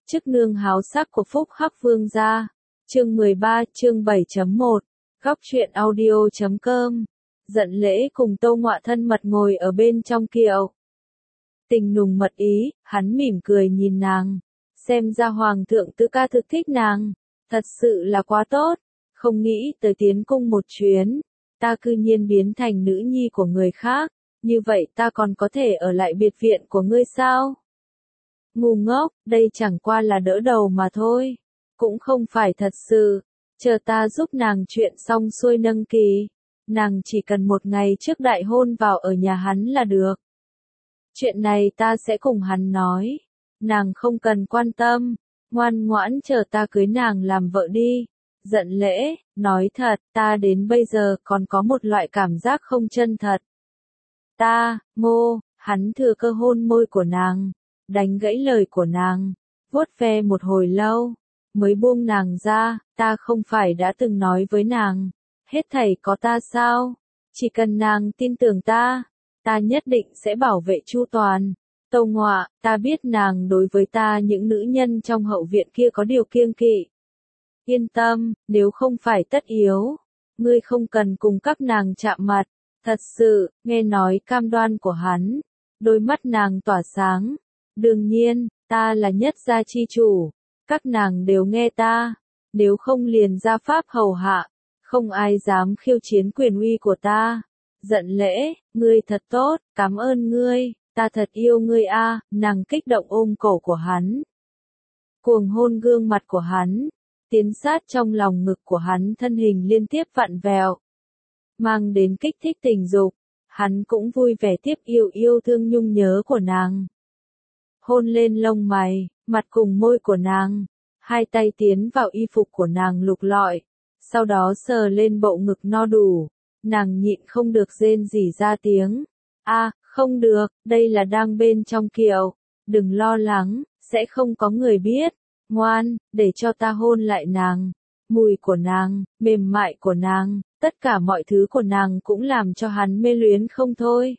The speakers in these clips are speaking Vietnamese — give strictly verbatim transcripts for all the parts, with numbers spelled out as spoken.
Chức nương háo sắc của Phúc Hắc Vương gia. Chương mười ba, chương bảy chấm một. Góc truyện audio chấm com. Giận lễ cùng Tô Ngọa thân mật ngồi ở bên trong kiệu. Tình nùng mật ý, hắn mỉm cười nhìn nàng. Xem ra hoàng thượng Tư Ca thực thích nàng. Thật sự là quá tốt. Không nghĩ tới tiến cung một chuyến. Ta cư nhiên biến thành nữ nhi của người khác. Như vậy ta còn có thể ở lại biệt viện của ngươi sao? Ngu ngốc, đây chẳng qua là đỡ đầu mà thôi. Cũng không phải thật sự. Chờ ta giúp nàng chuyện xong xuôi nâng kỳ. Nàng chỉ cần một ngày trước đại hôn vào ở nhà hắn là được. Chuyện này ta sẽ cùng hắn nói. Nàng không cần quan tâm. Ngoan ngoãn chờ ta cưới nàng làm vợ đi. Giận lễ, nói thật, ta đến bây giờ còn có một loại cảm giác không chân thật. Ta, ngô, hắn thừa cơ hôn môi của nàng. Đánh gãy lời của nàng, vuốt ve một hồi lâu, mới buông nàng ra. Ta không phải đã từng nói với nàng, hết thảy có ta sao? Chỉ cần nàng tin tưởng ta, ta nhất định sẽ bảo vệ chu toàn. Tô Ngọa, ta biết nàng đối với ta những nữ nhân trong hậu viện kia có điều kiêng kỵ. Yên tâm, nếu không phải tất yếu, ngươi không cần cùng các nàng chạm mặt. Thật sự, nghe nói cam đoan của hắn, đôi mắt nàng tỏa sáng. Đương nhiên, ta là nhất gia chi chủ, các nàng đều nghe ta, nếu không liền ra pháp hầu hạ, không ai dám khiêu chiến quyền uy của ta. Giận lễ, ngươi thật tốt, cảm ơn ngươi, ta thật yêu ngươi a. Nàng kích động ôm cổ của hắn, cuồng hôn gương mặt của hắn, tiến sát trong lòng ngực của hắn, thân hình liên tiếp vặn vẹo, mang đến kích thích tình dục. Hắn cũng vui vẻ tiếp yêu yêu thương nhung nhớ của nàng. Hôn lên lông mày, mặt cùng môi của nàng, hai tay tiến vào y phục của nàng lục lọi, sau đó sờ lên bộ ngực no đủ, nàng nhịn không được rên rỉ ra tiếng. A, không được, đây là đang bên trong kiệu, đừng lo lắng, sẽ không có người biết, ngoan, để cho ta hôn lại nàng. Mùi của nàng, mềm mại của nàng, tất cả mọi thứ của nàng cũng làm cho hắn mê luyến không thôi.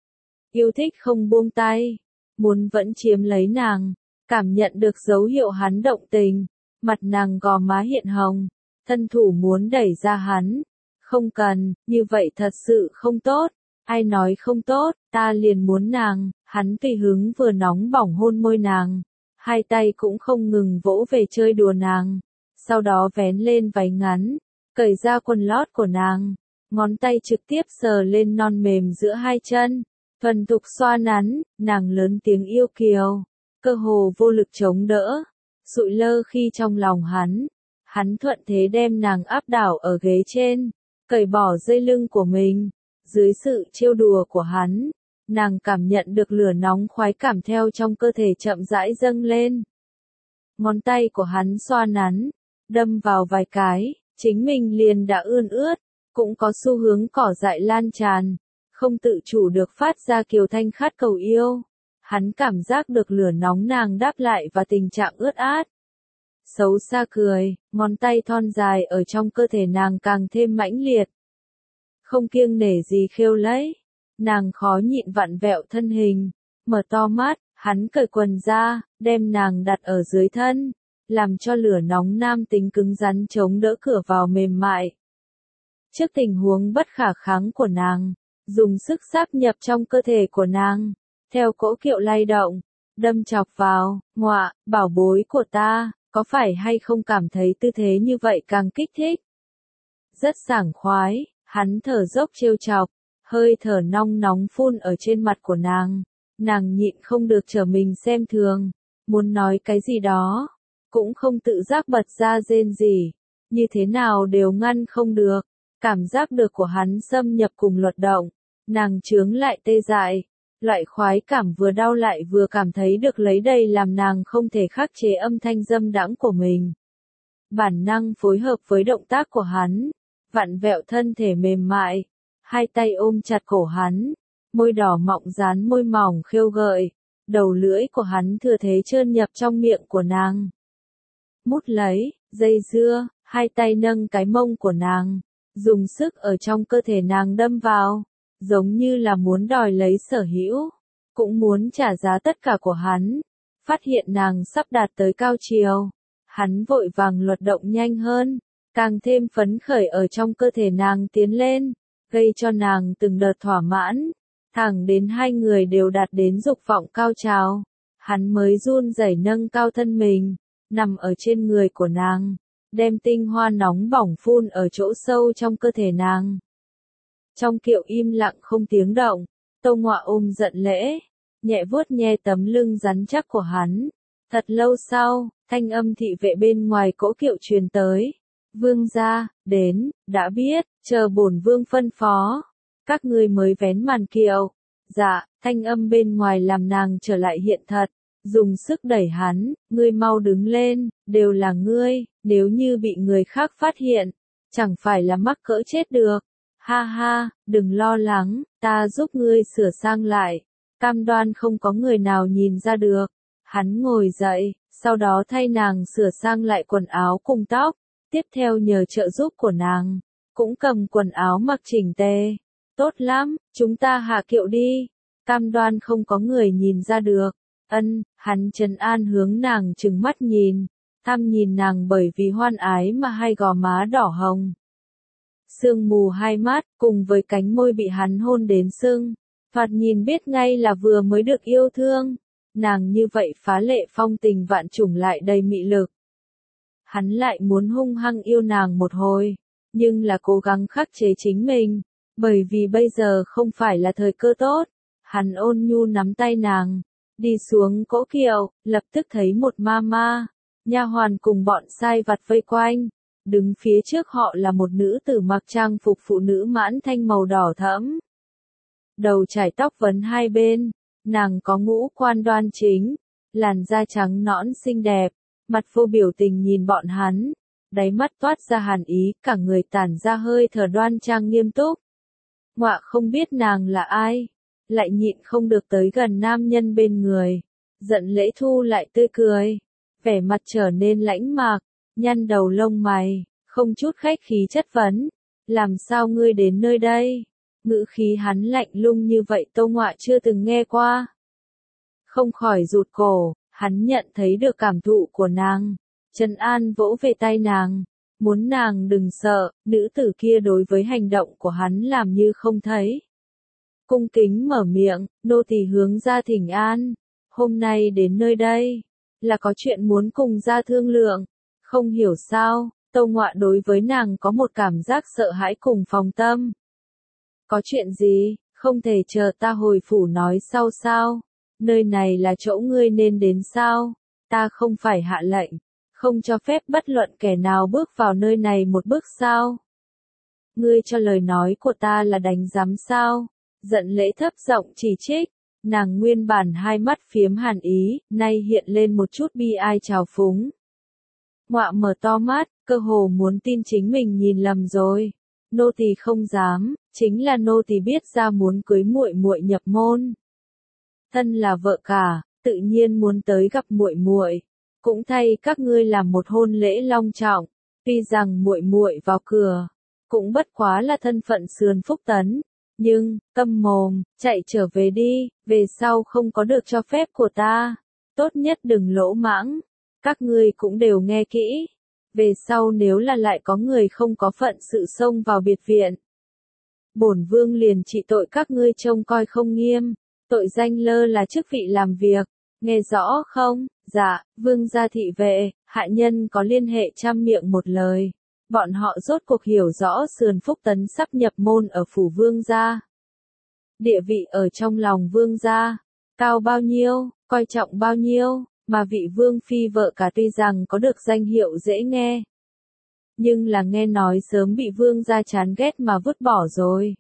Yêu thích không buông tay. Muốn vẫn chiếm lấy nàng, cảm nhận được dấu hiệu hắn động tình, mặt nàng gò má hiện hồng, thân thủ muốn đẩy ra hắn. Không cần, như vậy thật sự không tốt. Ai nói không tốt, ta liền muốn nàng. Hắn tùy hứng vừa nóng bỏng hôn môi nàng, hai tay cũng không ngừng vỗ về chơi đùa nàng, sau đó vén lên váy ngắn, cởi ra quần lót của nàng, ngón tay trực tiếp sờ lên non mềm giữa hai chân. Thuần thục xoa nắn, nàng lớn tiếng yêu kiều, cơ hồ vô lực chống đỡ, sụi lơ khi trong lòng hắn. Hắn thuận thế đem nàng áp đảo ở ghế trên, cởi bỏ dây lưng của mình. Dưới sự trêu đùa của hắn, nàng cảm nhận được lửa nóng khoái cảm theo trong cơ thể chậm rãi dâng lên. Ngón tay của hắn xoa nắn, đâm vào vài cái, chính mình liền đã ươn ướt, cũng có xu hướng cỏ dại lan tràn. Không tự chủ được phát ra kiều thanh khát cầu yêu. Hắn cảm giác được lửa nóng nàng đáp lại và tình trạng ướt át. Xấu xa cười, ngón tay thon dài ở trong cơ thể nàng càng thêm mãnh liệt. Không kiêng nể gì khêu lấy. Nàng khó nhịn vặn vẹo thân hình, mở to mắt, hắn cởi quần ra, đem nàng đặt ở dưới thân, làm cho lửa nóng nam tính cứng rắn chống đỡ cửa vào mềm mại. Trước tình huống bất khả kháng của nàng, dùng sức sáp nhập trong cơ thể của nàng, theo cỗ kiệu lay động, đâm chọc vào. Ngọa, bảo bối của ta, có phải hay không cảm thấy tư thế như vậy càng kích thích? Rất sảng khoái, hắn thở dốc trêu chọc, hơi thở nong nóng phun ở trên mặt của nàng, nàng nhịn không được trở mình xem thường, muốn nói cái gì đó, cũng không tự giác bật ra rên rỉ, như thế nào đều ngăn không được. Cảm giác được của hắn xâm nhập cùng luật động, nàng chướng lại tê dại, loại khoái cảm vừa đau lại vừa cảm thấy được lấy đây làm nàng không thể khắc chế âm thanh dâm đãng của mình. Bản năng phối hợp với động tác của hắn, vặn vẹo thân thể mềm mại, hai tay ôm chặt cổ hắn, môi đỏ mọng dán môi mỏng khêu gợi, đầu lưỡi của hắn thừa thế trơn nhập trong miệng của nàng. Mút lấy, dây dưa, hai tay nâng cái mông của nàng, dùng sức ở trong cơ thể nàng đâm vào, giống như là muốn đòi lấy sở hữu, cũng muốn trả giá tất cả của hắn. phát hiện nàng sắp đạt tới cao triều. Hắn vội vàng luật động nhanh hơn, càng thêm phấn khởi ở trong cơ thể nàng tiến lên, gây cho nàng từng đợt thỏa mãn, thẳng đến hai người đều đạt đến dục vọng cao trào. Hắn mới run rẩy nâng cao thân mình, nằm ở trên người của nàng, đem tinh hoa nóng bỏng phun ở chỗ sâu trong cơ thể nàng. Trong kiệu im lặng không tiếng động, Tâu Ngọa ôm giận lễ, nhẹ vuốt nhẹ tấm lưng rắn chắc của hắn. Thật lâu sau, thanh âm thị vệ bên ngoài cỗ kiệu truyền tới. Vương gia, đến, đã biết, chờ bổn vương phân phó. Các ngươi mới vén màn kiệu. Dạ, thanh âm bên ngoài làm nàng trở lại hiện thật. Dùng sức đẩy hắn, ngươi mau đứng lên, đều là ngươi, nếu như bị người khác phát hiện, chẳng phải là mắc cỡ chết được. Ha ha, đừng lo lắng, ta giúp ngươi sửa sang lại, cam đoan không có người nào nhìn ra được. Hắn ngồi dậy, sau đó thay nàng sửa sang lại quần áo cùng tóc, tiếp theo nhờ trợ giúp của nàng, cũng cầm quần áo mặc chỉnh tề. Tốt lắm, chúng ta hạ kiệu đi, cam đoan không có người nhìn ra được. Ân, hắn trấn an hướng nàng trừng mắt nhìn, thăm nhìn nàng bởi vì hoan ái mà hai gò má đỏ hồng. Sương mù hai mắt, cùng với cánh môi bị hắn hôn đến sưng, thoạt nhìn biết ngay là vừa mới được yêu thương. Nàng như vậy phá lệ phong tình vạn trùng lại đầy mị lực. Hắn lại muốn hung hăng yêu nàng một hồi, nhưng là cố gắng khắc chế chính mình, bởi vì bây giờ không phải là thời cơ tốt. Hắn ôn nhu nắm tay nàng, đi xuống cỗ kiệu, lập tức thấy một ma ma, nha hoàn cùng bọn sai vặt vây quanh. Đứng phía trước họ là một nữ tử mặc trang phục phụ nữ mãn thanh màu đỏ thẫm. Đầu trải tóc vấn hai bên, nàng có ngũ quan đoan chính, làn da trắng nõn xinh đẹp, mặt vô biểu tình nhìn bọn hắn, đáy mắt toát ra hàn ý, cả người tản ra hơi thở đoan trang nghiêm túc. Ngọa không biết nàng là ai, lại nhịn không được tới gần nam nhân bên người, giận lễ thu lại tươi cười, vẻ mặt trở nên lãnh mạc, nhăn đầu lông mày, không chút khách khí chất vấn, làm sao ngươi đến nơi đây? Ngữ khí hắn lạnh lùng như vậy Tâu Ngọa chưa từng nghe qua. Không khỏi rụt cổ, hắn nhận thấy được cảm thụ của nàng, trấn an vỗ về tay nàng, muốn nàng đừng sợ. Nữ tử kia đối với hành động của hắn làm như không thấy. Cung kính mở miệng, nô tỳ hướng ra thỉnh an, hôm nay đến nơi đây, là có chuyện muốn cùng ra thương lượng. Không hiểu sao, Tâu Ngọa đối với nàng có một cảm giác sợ hãi cùng phòng tâm. Có chuyện gì, không thể chờ ta hồi phủ nói sau sao? Nơi này là chỗ ngươi nên đến sao? Ta không phải hạ lệnh, không cho phép bất luận kẻ nào bước vào nơi này một bước sao? Ngươi cho lời nói của ta là đánh giám sao? Giận lễ thấp giọng chỉ trích, nàng nguyên bản hai mắt phiếm hàn ý, nay hiện lên một chút bi ai trào phúng. Ngọa mở to mắt, cơ hồ muốn tin chính mình nhìn lầm rồi. Nô tỳ không dám, chính là nô tỳ biết ra muốn cưới muội muội nhập môn. Thân là vợ cả, tự nhiên muốn tới gặp muội muội, cũng thay các ngươi làm một hôn lễ long trọng. Tuy rằng muội muội vào cửa, cũng bất quá là thân phận sườn phúc tấn, nhưng câm mồm, chạy trở về đi, về sau không có được cho phép của ta, tốt nhất đừng lỗ mãng. Các ngươi cũng đều nghe kỹ, về sau nếu là lại có người không có phận sự xông vào biệt viện, bổn vương liền trị tội các ngươi trông coi không nghiêm, tội danh lơ là chức vị làm việc, nghe rõ không? Dạ, vương gia thị vệ, hạ nhân có liên hệ trăm miệng một lời, bọn họ rốt cuộc hiểu rõ sườn phúc tấn sắp nhập môn ở phủ vương gia. Địa vị ở trong lòng vương gia, cao bao nhiêu, coi trọng bao nhiêu. Mà vị vương phi vợ cả tuy rằng có được danh hiệu dễ nghe, nhưng là nghe nói sớm bị vương gia chán ghét mà vứt bỏ rồi.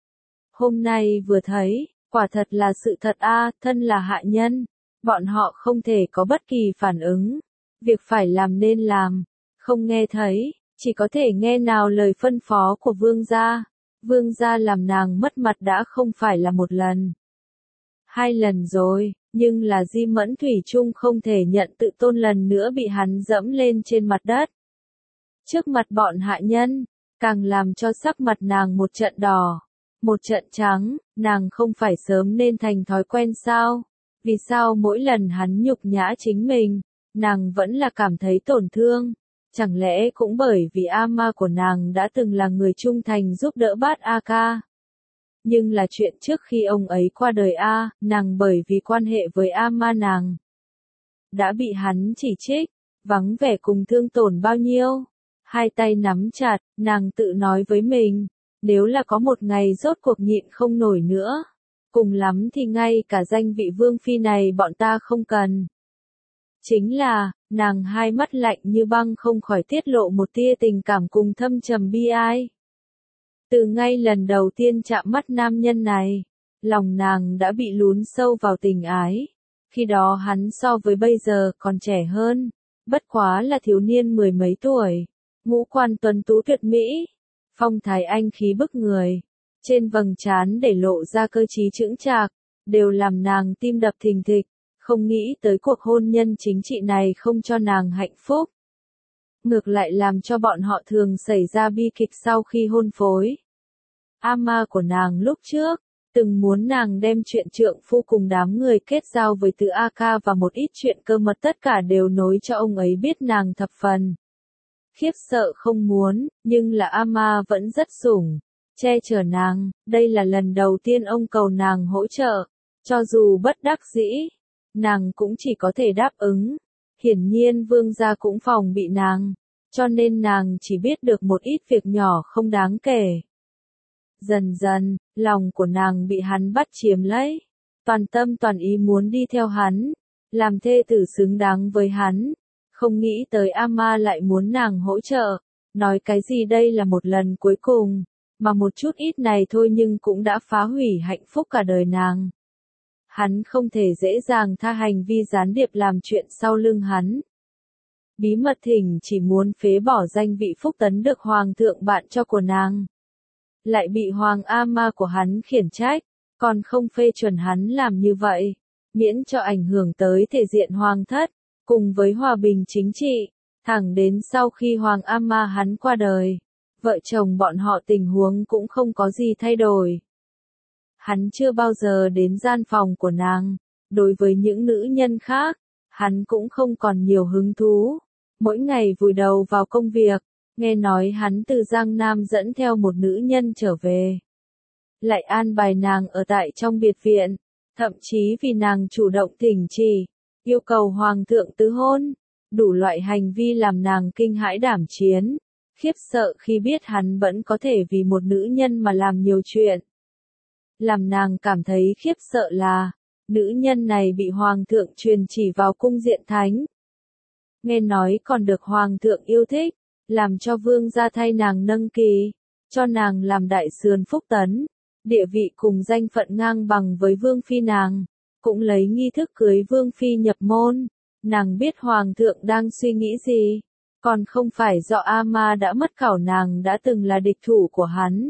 Hôm nay vừa thấy, quả thật là sự thật a, thân là hạ nhân, bọn họ không thể có bất kỳ phản ứng. Việc phải làm nên làm, không nghe thấy, chỉ có thể nghe nào lời phân phó của vương gia. Vương gia làm nàng mất mặt đã không phải là một lần, hai lần rồi. Nhưng là Di Mẫn thủy chung không thể nhận tự tôn lần nữa bị hắn dẫm lên trên mặt đất. Trước mặt bọn hạ nhân, càng làm cho sắc mặt nàng một trận đỏ, một trận trắng, nàng không phải sớm nên thành thói quen sao? Vì sao mỗi lần hắn nhục nhã chính mình, nàng vẫn là cảm thấy tổn thương? Chẳng lẽ cũng bởi vì ama của nàng đã từng là người trung thành giúp đỡ Bát A Ca? Nhưng là chuyện trước khi ông ấy qua đời A, nàng bởi vì quan hệ với ama nàng đã bị hắn chỉ trích, vắng vẻ cùng thương tổn bao nhiêu. Hai tay nắm chặt, nàng tự nói với mình, nếu là có một ngày rốt cuộc nhịn không nổi nữa, cùng lắm thì ngay cả danh vị vương phi này bọn ta không cần. Chính là, nàng hai mắt lạnh như băng không khỏi tiết lộ một tia tình cảm cùng thâm trầm bi ai. Từ ngay lần đầu tiên chạm mắt nam nhân này, lòng nàng đã bị lún sâu vào tình ái. Khi đó hắn so với bây giờ còn trẻ hơn, bất quá là thiếu niên mười mấy tuổi, ngũ quan tuấn tú tuyệt mỹ, phong thái anh khí bức người, trên vầng trán để lộ ra cơ trí chững chạc, đều làm nàng tim đập thình thịch, không nghĩ tới cuộc hôn nhân chính trị này không cho nàng hạnh phúc. Ngược lại làm cho bọn họ thường xảy ra bi kịch sau khi hôn phối. Ama của nàng lúc trước, từng muốn nàng đem chuyện trượng phu cùng đám người kết giao với Từ A Ca và một ít chuyện cơ mật tất cả đều nối cho ông ấy biết nàng thập phần. Khiếp sợ không muốn, nhưng là ama vẫn rất sủng, che chở nàng, đây là lần đầu tiên ông cầu nàng hỗ trợ, cho dù bất đắc dĩ, nàng cũng chỉ có thể đáp ứng. Hiển nhiên vương gia cũng phòng bị nàng, cho nên nàng chỉ biết được một ít việc nhỏ không đáng kể. Dần dần, lòng của nàng bị hắn bắt chiếm lấy, toàn tâm toàn ý muốn đi theo hắn, làm thê tử xứng đáng với hắn. Không nghĩ tới ama lại muốn nàng hỗ trợ, nói cái gì đây là một lần cuối cùng, mà một chút ít này thôi nhưng cũng đã phá hủy hạnh phúc cả đời nàng. Hắn không thể dễ dàng tha hành vi gián điệp làm chuyện sau lưng hắn. Bí mật thỉnh chỉ muốn phế bỏ danh vị phúc tấn được hoàng thượng bạn cho của nàng. Lại bị hoàng ama của hắn khiển trách, còn không phê chuẩn hắn làm như vậy, miễn cho ảnh hưởng tới thể diện hoàng thất, cùng với hòa bình chính trị. Thẳng đến sau khi hoàng ama hắn qua đời, vợ chồng bọn họ tình huống cũng không có gì thay đổi. Hắn chưa bao giờ đến gian phòng của nàng, đối với những nữ nhân khác, hắn cũng không còn nhiều hứng thú, mỗi ngày vùi đầu vào công việc. Nghe nói hắn từ Giang Nam dẫn theo một nữ nhân trở về, lại an bài nàng ở tại trong biệt viện, thậm chí vì nàng chủ động thỉnh chỉ, yêu cầu hoàng thượng tứ hôn, đủ loại hành vi làm nàng kinh hãi đảm chiến, khiếp sợ khi biết hắn vẫn có thể vì một nữ nhân mà làm nhiều chuyện. Làm nàng cảm thấy khiếp sợ là, nữ nhân này bị hoàng thượng truyền chỉ vào cung diện thánh. Nghe nói còn được hoàng thượng yêu thích, làm cho vương gia thay nàng nâng kỳ, cho nàng làm đại sườn phúc tấn, địa vị cùng danh phận ngang bằng với vương phi nàng, cũng lấy nghi thức cưới vương phi nhập môn. Nàng biết hoàng thượng đang suy nghĩ gì, còn không phải do ama đã mất khảo nàng đã từng là địch thủ của hắn,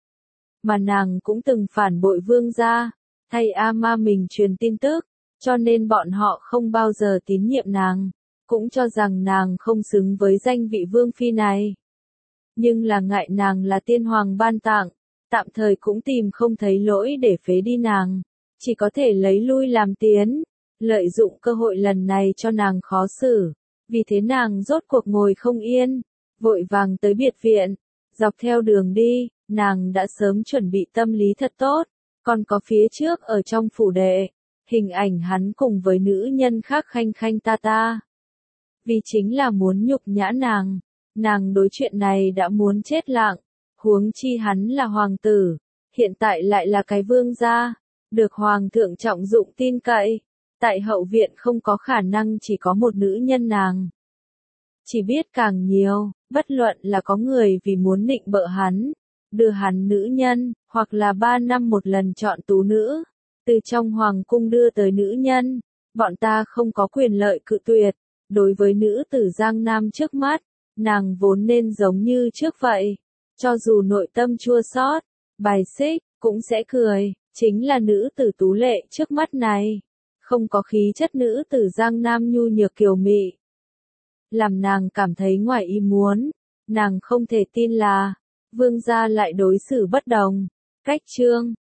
mà nàng cũng từng phản bội vương gia, thay ama mình truyền tin tức, cho nên bọn họ không bao giờ tín nhiệm nàng, cũng cho rằng nàng không xứng với danh vị vương phi này. Nhưng là ngại nàng là tiên hoàng ban tặng, tạm thời cũng tìm không thấy lỗi để phế đi nàng, chỉ có thể lấy lui làm tiến, lợi dụng cơ hội lần này cho nàng khó xử. Vì thế nàng rốt cuộc ngồi không yên, vội vàng tới biệt viện, dọc theo đường đi, nàng đã sớm chuẩn bị tâm lý thật tốt, còn có phía trước ở trong phủ đệ, hình ảnh hắn cùng với nữ nhân khác khanh khanh ta ta. Vì chính là muốn nhục nhã nàng, nàng đối chuyện này đã muốn chết lặng, huống chi hắn là hoàng tử, hiện tại lại là cái vương gia, được hoàng thượng trọng dụng tin cậy, tại hậu viện không có khả năng chỉ có một nữ nhân nàng. Chỉ biết càng nhiều, bất luận là có người vì muốn nịnh bợ hắn, đưa hắn nữ nhân, hoặc là ba năm một lần chọn tú nữ, từ trong hoàng cung đưa tới nữ nhân, bọn ta không có quyền lợi cự tuyệt. Đối với nữ tử Giang Nam trước mắt, nàng vốn nên giống như trước vậy, cho dù nội tâm chua xót, bài xích, cũng sẽ cười, chính là nữ tử tú lệ trước mắt này, không có khí chất nữ tử Giang Nam nhu nhược kiều mị. Làm nàng cảm thấy ngoài ý muốn, nàng không thể tin là, vương gia lại đối xử bất đồng. Cách chương